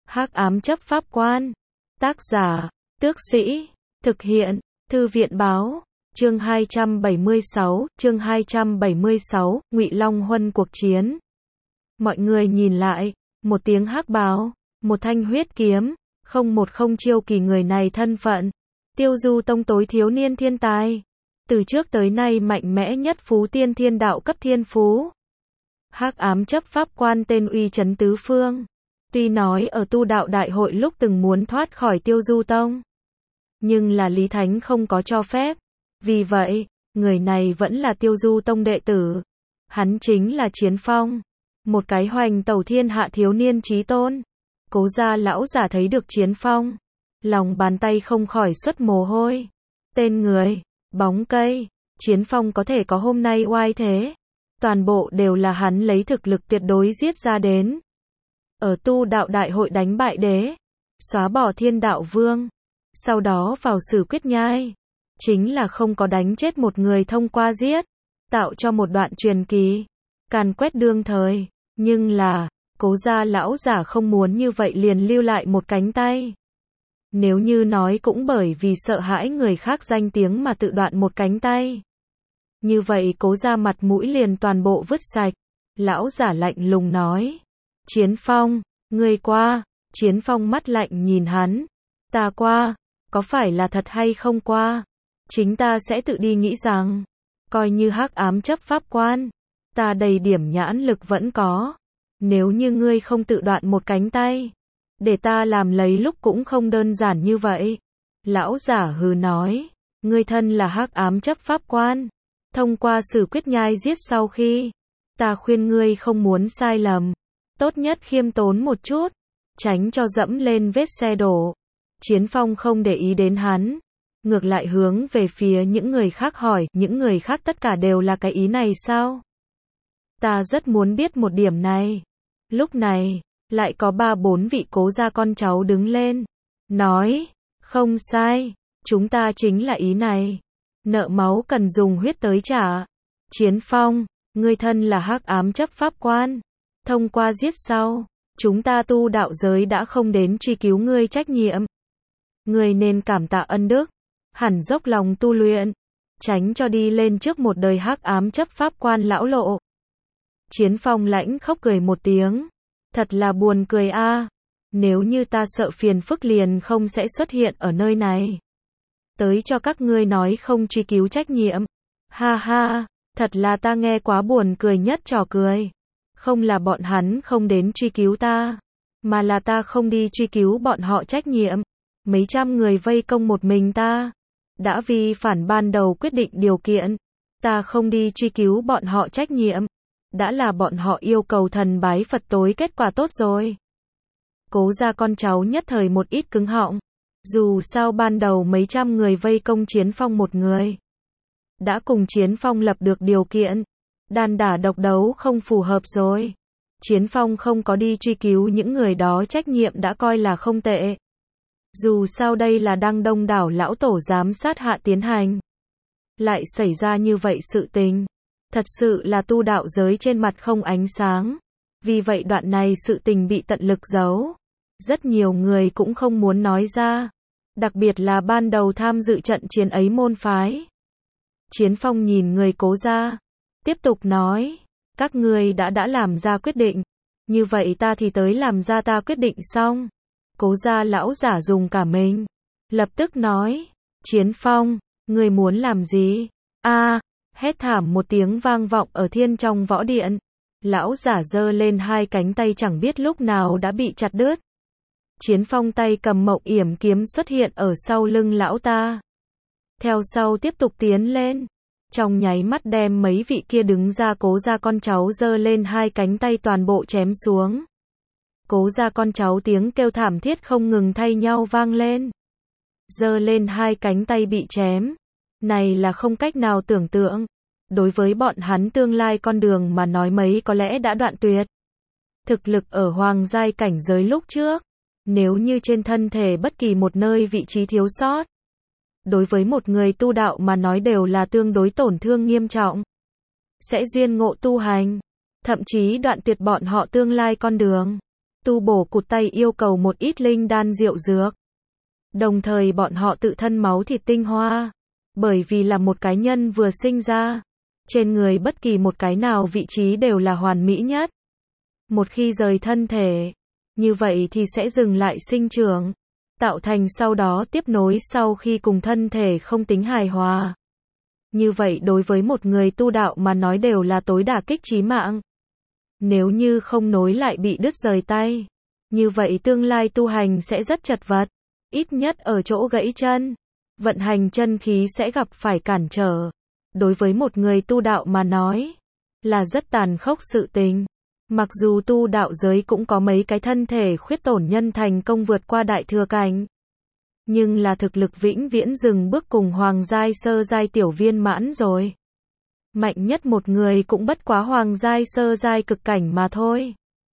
Hắc ám chấp pháp quan. Tác giả, Tước Sĩ. Thực hiện, Thư viện báo. Chương 276, Ngụy Long Huân cuộc chiến. Mọi người nhìn lại, một tiếng hắc bào, một thanh huyết kiếm, không một không chiêu kỳ người này thân phận. Tiêu Du Tông tối thiếu niên thiên tài. Từ trước tới nay mạnh mẽ nhất phú tiên thiên đạo cấp thiên phú. Hắc ám chấp pháp quan tên uy chấn tứ phương. Tuy nói ở tu đạo đại hội lúc từng muốn thoát khỏi Tiêu Du Tông, nhưng là Lý Thánh không có cho phép. Vì vậy, người này vẫn là Tiêu Du Tông đệ tử. Hắn chính là Chiến Phong, một cái hoành tẩu thiên hạ thiếu niên chí tôn. Cố gia lão giả thấy được Chiến Phong, lòng bàn tay không khỏi xuất mồ hôi. Tên người, bóng cây, Chiến Phong có thể có hôm nay oai thế, toàn bộ đều là hắn lấy thực lực tuyệt đối giết ra đến. Ở tu đạo đại hội đánh bại đế, xóa bỏ thiên đạo vương, sau đó vào Sử Quyết Nhai, chính là không có đánh chết một người thông qua giết, tạo cho một đoạn truyền kỳ, càn quét đương thời. Nhưng là, Cố gia lão giả không muốn như vậy liền lưu lại một cánh tay. Nếu như nói cũng bởi vì sợ hãi người khác danh tiếng mà tự đoạn một cánh tay, như vậy Cố gia mặt mũi liền toàn bộ vứt sạch. Lão giả lạnh lùng nói, Chiến Phong, ngươi qua. Chiến Phong mắt lạnh nhìn hắn, ta qua, có phải là thật hay không qua, chính ta sẽ tự đi nghĩ rằng, coi như hắc ám chấp pháp quan, ta đầy điểm nhãn lực vẫn có. Nếu như ngươi không tự đoạn một cánh tay, để ta làm lấy lúc cũng không đơn giản như vậy. Lão giả hừ nói, ngươi thân là hắc ám chấp pháp quan, thông qua Sử Quyết Nhai giết sau khi, ta khuyên ngươi không muốn sai lầm, tốt nhất khiêm tốn một chút, tránh cho dẫm lên vết xe đổ. Chiến Phong không để ý đến hắn, ngược lại hướng về phía những người khác hỏi, những người khác tất cả đều là cái ý này sao? Ta rất muốn biết một điểm này. Lúc này, lại có 3-4 vị Cố gia con cháu đứng lên, nói, không sai, chúng ta chính là ý này. Nợ máu cần dùng huyết tới trả. Chiến Phong, ngươi thân là hắc ám chấp pháp quan, thông qua giết sau, chúng ta tu đạo giới đã không đến truy cứu ngươi trách nhiệm. Ngươi nên cảm tạ ân đức, hẳn dốc lòng tu luyện, tránh cho đi lên trước một đời hắc ám chấp pháp quan lão lộ. Chiến Phong lãnh khóc cười một tiếng, thật là buồn cười a. Nếu như ta sợ phiền phức liền không sẽ xuất hiện ở nơi này, tới cho các ngươi nói không truy cứu trách nhiệm. Ha ha, thật là ta nghe quá buồn cười nhất trò cười. Không là bọn hắn không đến truy cứu ta, mà là ta không đi truy cứu bọn họ trách nhiệm. Mấy trăm người vây công một mình ta, đã vi phản ban đầu quyết định điều kiện, ta không đi truy cứu bọn họ trách nhiệm, đã là bọn họ yêu cầu thần bái Phật tối kết quả tốt rồi. Cố gia con cháu nhất thời một ít cứng họng, dù sao ban đầu mấy trăm người vây công Chiến Phong một người, đã cùng Chiến Phong lập được điều kiện, đàn đả độc đấu không phù hợp rồi. Chiến Phong không có đi truy cứu những người đó trách nhiệm đã coi là không tệ. Dù sao đây là đang đông đảo lão tổ giám sát hạ tiến hành, lại xảy ra như vậy sự tình, thật sự là tu đạo giới trên mặt không ánh sáng. Vì vậy đoạn này sự tình bị tận lực giấu, rất nhiều người cũng không muốn nói ra, đặc biệt là ban đầu tham dự trận chiến ấy môn phái. Chiến Phong nhìn người Cố gia, tiếp tục nói, các ngươi đã làm ra quyết định, như vậy ta thì tới làm ra ta quyết định xong. Cố gia lão giả dùng cả mình, lập tức nói, Chiến Phong, ngươi muốn làm gì? A, hét thảm một tiếng vang vọng ở thiên trong võ điện. Lão giả giơ lên hai cánh tay chẳng biết lúc nào đã bị chặt đứt. Chiến Phong tay cầm Mộng Yểm kiếm xuất hiện ở sau lưng lão ta, theo sau tiếp tục tiến lên, trong nháy mắt đem mấy vị kia đứng ra Cố gia con cháu giơ lên hai cánh tay toàn bộ chém xuống. Cố gia con cháu tiếng kêu thảm thiết không ngừng thay nhau vang lên. Giơ lên hai cánh tay bị chém, này là không cách nào tưởng tượng. Đối với bọn hắn tương lai con đường mà nói mấy có lẽ đã đoạn tuyệt. Thực lực ở hoàng giai cảnh giới lúc trước, nếu như trên thân thể bất kỳ một nơi vị trí thiếu sót, đối với một người tu đạo mà nói đều là tương đối tổn thương nghiêm trọng, sẽ duyên ngộ tu hành, thậm chí đoạn tuyệt bọn họ tương lai con đường. tu bổ cụt tay yêu cầu một ít linh đan diệu dược. Đồng thời bọn họ tự thân máu thịt tinh hoa. Bởi vì là một cái nhân vừa sinh ra, trên người bất kỳ một cái nào vị trí đều là hoàn mỹ nhất. Một khi rời thân thể, như vậy thì sẽ dừng lại sinh trưởng, tạo thành sau đó tiếp nối sau khi cùng thân thể không tính hài hòa. Như vậy đối với một người tu đạo mà nói đều là tối đả kích chí mạng. Nếu như không nối lại bị đứt rời tay, như vậy tương lai tu hành sẽ rất chật vật, ít nhất ở chỗ gãy chân, vận hành chân khí sẽ gặp phải cản trở. Đối với một người tu đạo mà nói, là rất tàn khốc sự tình. Mặc dù tu đạo giới cũng có mấy cái thân thể khuyết tổn nhân thành công vượt qua đại thừa cảnh, nhưng là thực lực vĩnh viễn dừng bước cùng hoàng giai sơ giai tiểu viên mãn rồi. Mạnh nhất một người cũng bất quá hoàng giai sơ giai cực cảnh mà thôi.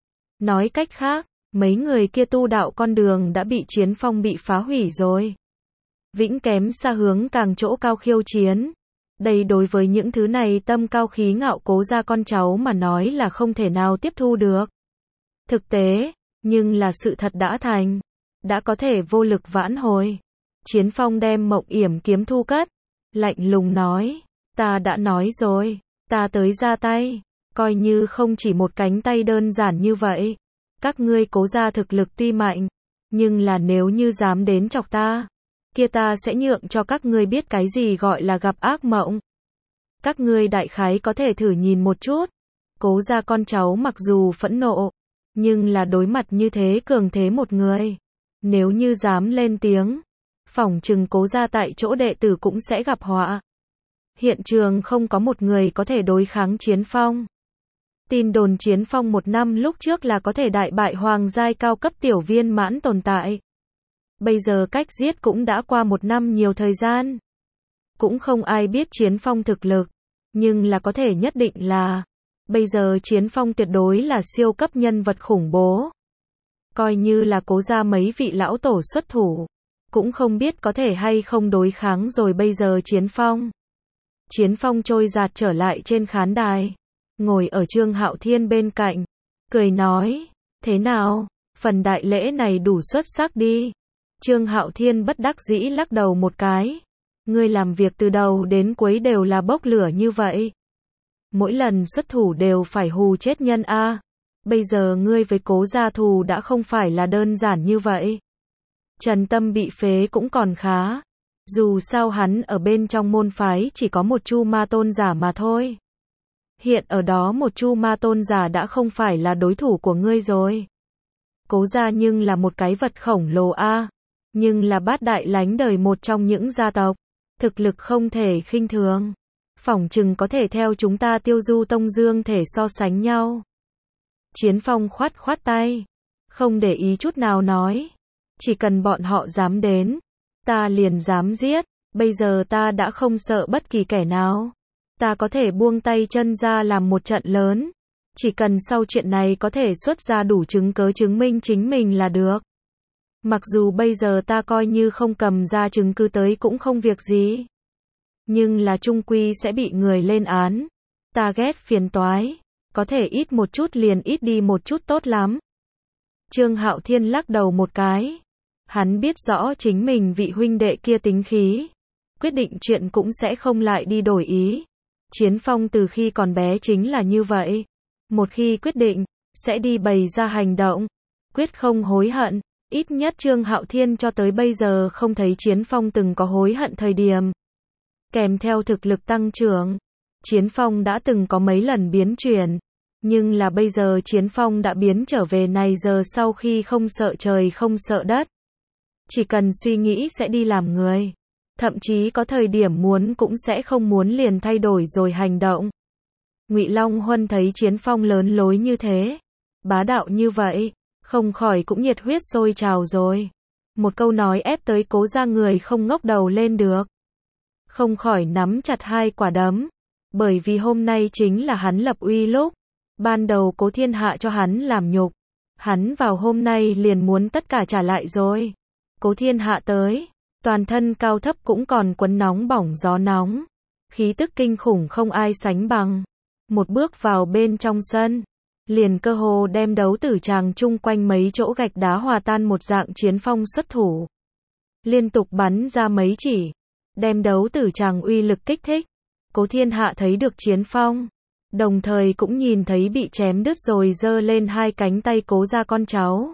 Nói cách khác, mấy người kia tu đạo con đường đã bị Chiến Phong bị phá hủy rồi. Vĩnh kém xa hướng càng chỗ cao khiêu chiến. Đây đối với những thứ này tâm cao khí ngạo Cố gia con cháu mà nói là không thể nào tiếp thu được. Thực tế, nhưng là sự thật đã thành, đã có thể vô lực vãn hồi. Chiến Phong đem Mộng Yểm kiếm thu cất, lạnh lùng nói, ta đã nói rồi, ta tới ra tay, coi như không chỉ một cánh tay đơn giản như vậy. Các ngươi Cố gia thực lực tuy mạnh, nhưng là nếu như dám đến chọc ta, kia ta sẽ nhượng cho các ngươi biết cái gì gọi là gặp ác mộng. Các ngươi đại khái có thể thử nhìn một chút. Cố gia con cháu mặc dù phẫn nộ, nhưng là đối mặt như thế cường thế một người, nếu như dám lên tiếng, phỏng chừng Cố gia tại chỗ đệ tử cũng sẽ gặp họa. Hiện trường không có một người có thể đối kháng Chiến Phong. Tin đồn Chiến Phong một năm lúc trước là có thể đại bại hoàng giai cao cấp tiểu viên mãn tồn tại. Bây giờ cách giết cũng đã qua một năm nhiều thời gian. Cũng không ai biết Chiến Phong thực lực, nhưng là có thể nhất định là, bây giờ Chiến Phong tuyệt đối là siêu cấp nhân vật khủng bố. Coi như là Cố gia mấy vị lão tổ xuất thủ, cũng không biết có thể hay không đối kháng rồi bây giờ Chiến Phong. Chiến Phong trôi dạt trở lại trên khán đài, ngồi ở Trương Hạo Thiên bên cạnh, cười nói, thế nào, phần đại lễ này đủ xuất sắc đi. Trương Hạo Thiên bất đắc dĩ lắc đầu một cái. Ngươi làm việc từ đầu đến cuối đều là bốc lửa như vậy. Mỗi lần xuất thủ đều phải hù chết nhân a. Bây giờ ngươi với Cố gia thù đã không phải là đơn giản như vậy. Trần Tâm bị phế cũng còn khá. Dù sao hắn ở bên trong môn phái chỉ có một Chu Ma Tôn giả mà thôi. Hiện ở đó một Chu Ma Tôn giả đã không phải là đối thủ của ngươi rồi. Cố gia nhưng là một cái vật khổng lồ a. Nhưng là bát đại lánh đời một trong những gia tộc, thực lực không thể khinh thường. Phỏng chừng có thể theo chúng ta Tiêu Du Tông Dương thể so sánh nhau. Chiến Phong khoát khoát tay, không để ý chút nào nói, chỉ cần bọn họ dám đến, ta liền dám giết. Bây giờ ta đã không sợ bất kỳ kẻ nào, ta có thể buông tay chân ra làm một trận lớn, chỉ cần sau chuyện này có thể xuất ra đủ chứng cớ chứng minh chính mình là được. Mặc dù bây giờ ta coi như không cầm ra chứng cứ tới cũng không việc gì, nhưng là chung quy sẽ bị người lên án. Ta ghét phiền toái, có thể ít một chút liền ít đi một chút tốt lắm. Trương Hạo Thiên lắc đầu một cái. Hắn biết rõ chính mình vị huynh đệ kia tính khí, quyết định chuyện cũng sẽ không lại đi đổi ý. Chiến Phong từ khi còn bé chính là như vậy, một khi quyết định, sẽ đi bày ra hành động, quyết không hối hận. Ít nhất Trương Hạo Thiên cho tới bây giờ không thấy Chiến Phong từng có hối hận thời điểm. Kèm theo thực lực tăng trưởng, Chiến Phong đã từng có mấy lần biến chuyển, nhưng là bây giờ Chiến Phong đã biến trở về này giờ sau khi không sợ trời không sợ đất. Chỉ cần suy nghĩ sẽ đi làm người, thậm chí có thời điểm muốn cũng sẽ không muốn liền thay đổi rồi hành động. Ngụy Long Huân thấy Chiến Phong lớn lối như thế, bá đạo như vậy, không khỏi cũng nhiệt huyết sôi trào rồi. Một câu nói ép tới Cố gia người không ngóc đầu lên được. Không khỏi nắm chặt hai quả đấm. Bởi vì hôm nay chính là hắn lập uy lúc. Ban đầu Cố Thiên Hạ cho hắn làm nhục. Hắn vào hôm nay liền muốn tất cả trả lại rồi. Cố Thiên Hạ tới. Toàn thân cao thấp cũng còn quấn nóng bỏng gió nóng. Khí tức kinh khủng không ai sánh bằng. Một bước vào bên trong sân. liền cơ hồ đem đấu tử tràng chung quanh mấy chỗ gạch đá hòa tan một dạng chiến phong xuất thủ. Liên tục bắn ra mấy chỉ, đem đấu tử tràng uy lực kích thích. Cố Thiên Hạ thấy được chiến phong, đồng thời cũng nhìn thấy bị chém đứt rồi giơ lên hai cánh tay Cố gia con cháu.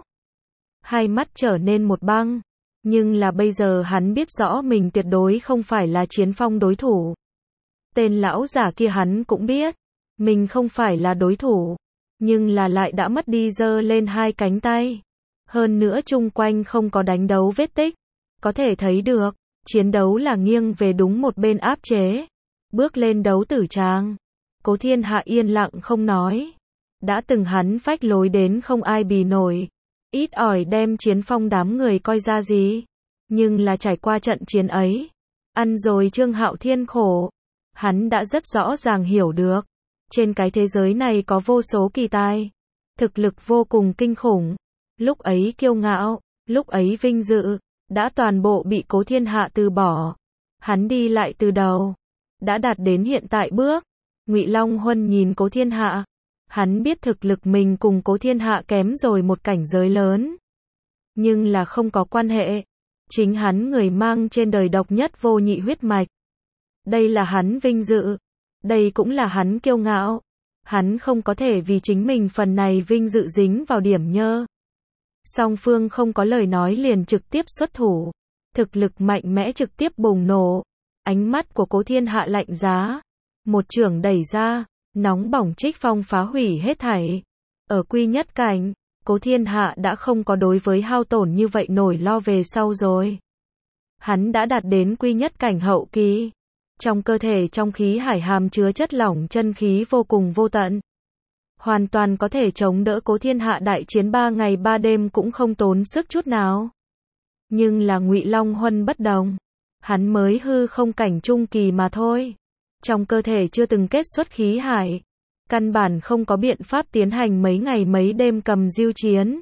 Hai mắt trở nên một băng, nhưng là bây giờ hắn biết rõ mình tuyệt đối không phải là chiến phong đối thủ. Tên lão giả kia hắn cũng biết, mình không phải là đối thủ, nhưng là lại đã mất đi giơ lên hai cánh tay. Hơn nữa chung quanh không có đánh đấu vết tích, có thể thấy được, chiến đấu là nghiêng về đúng một bên áp chế. Bước lên đấu tử tràng, Cố Thiên Hạ yên lặng không nói. Đã từng hắn phách lối đến không ai bì nổi, ít ỏi đem chiến phong đám người coi ra gì. Nhưng là trải qua trận chiến ấy, ăn rồi Trương Hạo Thiên khổ, hắn đã rất rõ ràng hiểu được. Trên cái thế giới này có vô số kỳ tài, thực lực vô cùng kinh khủng. Lúc ấy kiêu ngạo, lúc ấy vinh dự, đã toàn bộ bị Cố Thiên Hạ từ bỏ. Hắn đi lại từ đầu, đã đạt đến hiện tại bước. Ngụy Long Huân nhìn Cố Thiên Hạ, hắn biết thực lực mình cùng Cố Thiên Hạ kém rồi một cảnh giới lớn. Nhưng là không có quan hệ, chính hắn người mang trên đời độc nhất vô nhị huyết mạch. Đây là hắn vinh dự, đây cũng là hắn kiêu ngạo. Hắn không có thể vì chính mình phần này vinh dự dính vào điểm nhơ. Song phương không có lời nói liền trực tiếp xuất thủ, thực lực mạnh mẽ trực tiếp bùng nổ. Ánh mắt của Cố Thiên Hạ lạnh giá, một chưởng đẩy ra, nóng bỏng trích phong phá hủy hết thảy. Ở quy nhất cảnh, Cố Thiên Hạ đã không có đối với hao tổn như vậy nổi lo về sau rồi. Hắn đã đạt đến quy nhất cảnh hậu kỳ. Trong cơ thể trong khí hải hàm chứa chất lỏng chân khí vô cùng vô tận. Hoàn toàn có thể chống đỡ Cố Thiên Hạ đại chiến 3 ngày 3 đêm cũng không tốn sức chút nào. Nhưng là Ngụy Long Huân bất đồng. Hắn mới hư không cảnh trung kỳ mà thôi. Trong cơ thể chưa từng kết xuất khí hải. Căn bản không có biện pháp tiến hành mấy ngày mấy đêm cầm diêu chiến.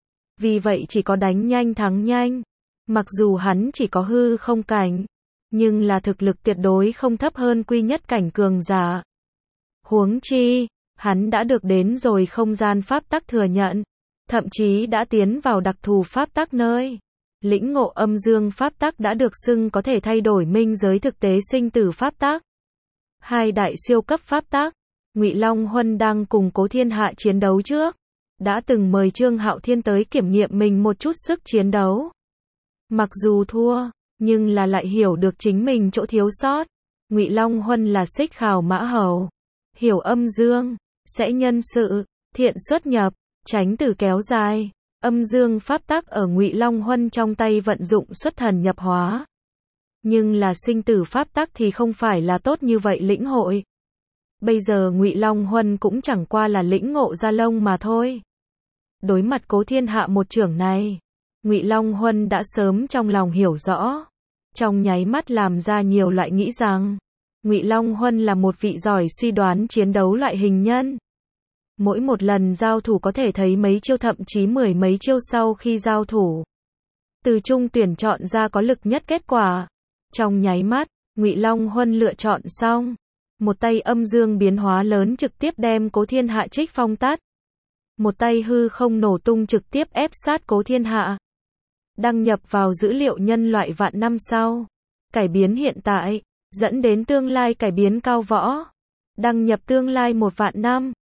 Vì vậy chỉ có đánh nhanh thắng nhanh. Mặc dù hắn chỉ có hư không cảnh, nhưng là thực lực tuyệt đối không thấp hơn quy nhất cảnh cường giả. Huống chi, hắn đã được đến rồi không gian pháp tắc thừa nhận, thậm chí đã tiến vào đặc thù pháp tắc nơi. Lĩnh ngộ âm dương pháp tắc đã được xưng có thể thay đổi minh giới thực tế sinh tử pháp tắc. Hai đại siêu cấp pháp tắc. Ngụy Long Huân đang cùng Cố Thiên Hạ chiến đấu trước, đã từng mời Trương Hạo Thiên tới kiểm nghiệm mình một chút sức chiến đấu. Mặc dù thua, nhưng là lại hiểu được chính mình chỗ thiếu sót. Ngụy Long Huân là xích khảo mã hầu, hiểu âm dương, sẽ nhân sự, thiện xuất nhập, tránh tử kéo dài. Âm dương pháp tắc ở Ngụy Long Huân trong tay vận dụng xuất thần nhập hóa. Nhưng là sinh tử pháp tắc thì không phải là tốt như vậy lĩnh hội. Bây giờ Ngụy Long Huân cũng chẳng qua là lĩnh ngộ ra lông mà thôi. Đối mặt Cố Thiên Hạ một chưởng này, Ngụy Long Huân đã sớm trong lòng hiểu rõ, trong nháy mắt làm ra nhiều loại nghĩ rằng Ngụy Long Huân là một vị giỏi suy đoán chiến đấu loại hình nhân. Mỗi một lần giao thủ có thể thấy mấy chiêu thậm chí mười mấy chiêu sau khi giao thủ, từ trung tuyển chọn ra có lực nhất kết quả. Trong nháy mắt, Ngụy Long Huân lựa chọn xong, một tay âm dương biến hóa lớn trực tiếp đem Cố Thiên Hạ trích phong tát. Một tay hư không nổ tung trực tiếp ép sát Cố Thiên Hạ. Đăng nhập vào dữ liệu nhân loại vạn năm sau. Cải biến hiện tại, dẫn đến tương lai cải biến cao võ. Đăng nhập tương lai 1 vạn năm.